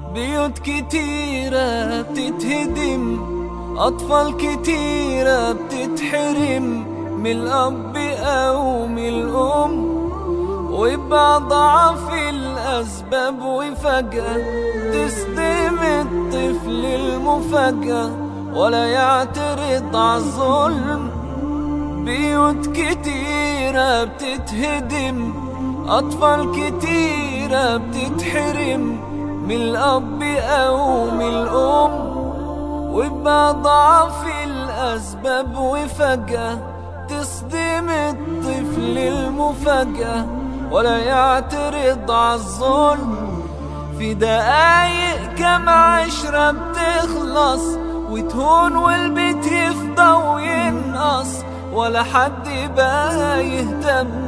بيوت كتيرة بتتهدم، أطفال كتيرة بتتحرم من الأب أو من الأم، ويبقى ضعف الأسباب وفجأة تصدم الطفل المفاجأة ولا يعترض عالظلم. بيوت كتيرة بتتهدم، أطفال كتيرة بتتحرم من الأب أو من الأم، ويبقى ضعف الأسباب وفجأة تصدم الطفل المفاجأة ولا يعترض عالظلم. في دقايق كم عشرة بتخلص وتهون والبيت يفضى وينقص، ولا حد بقى يهتم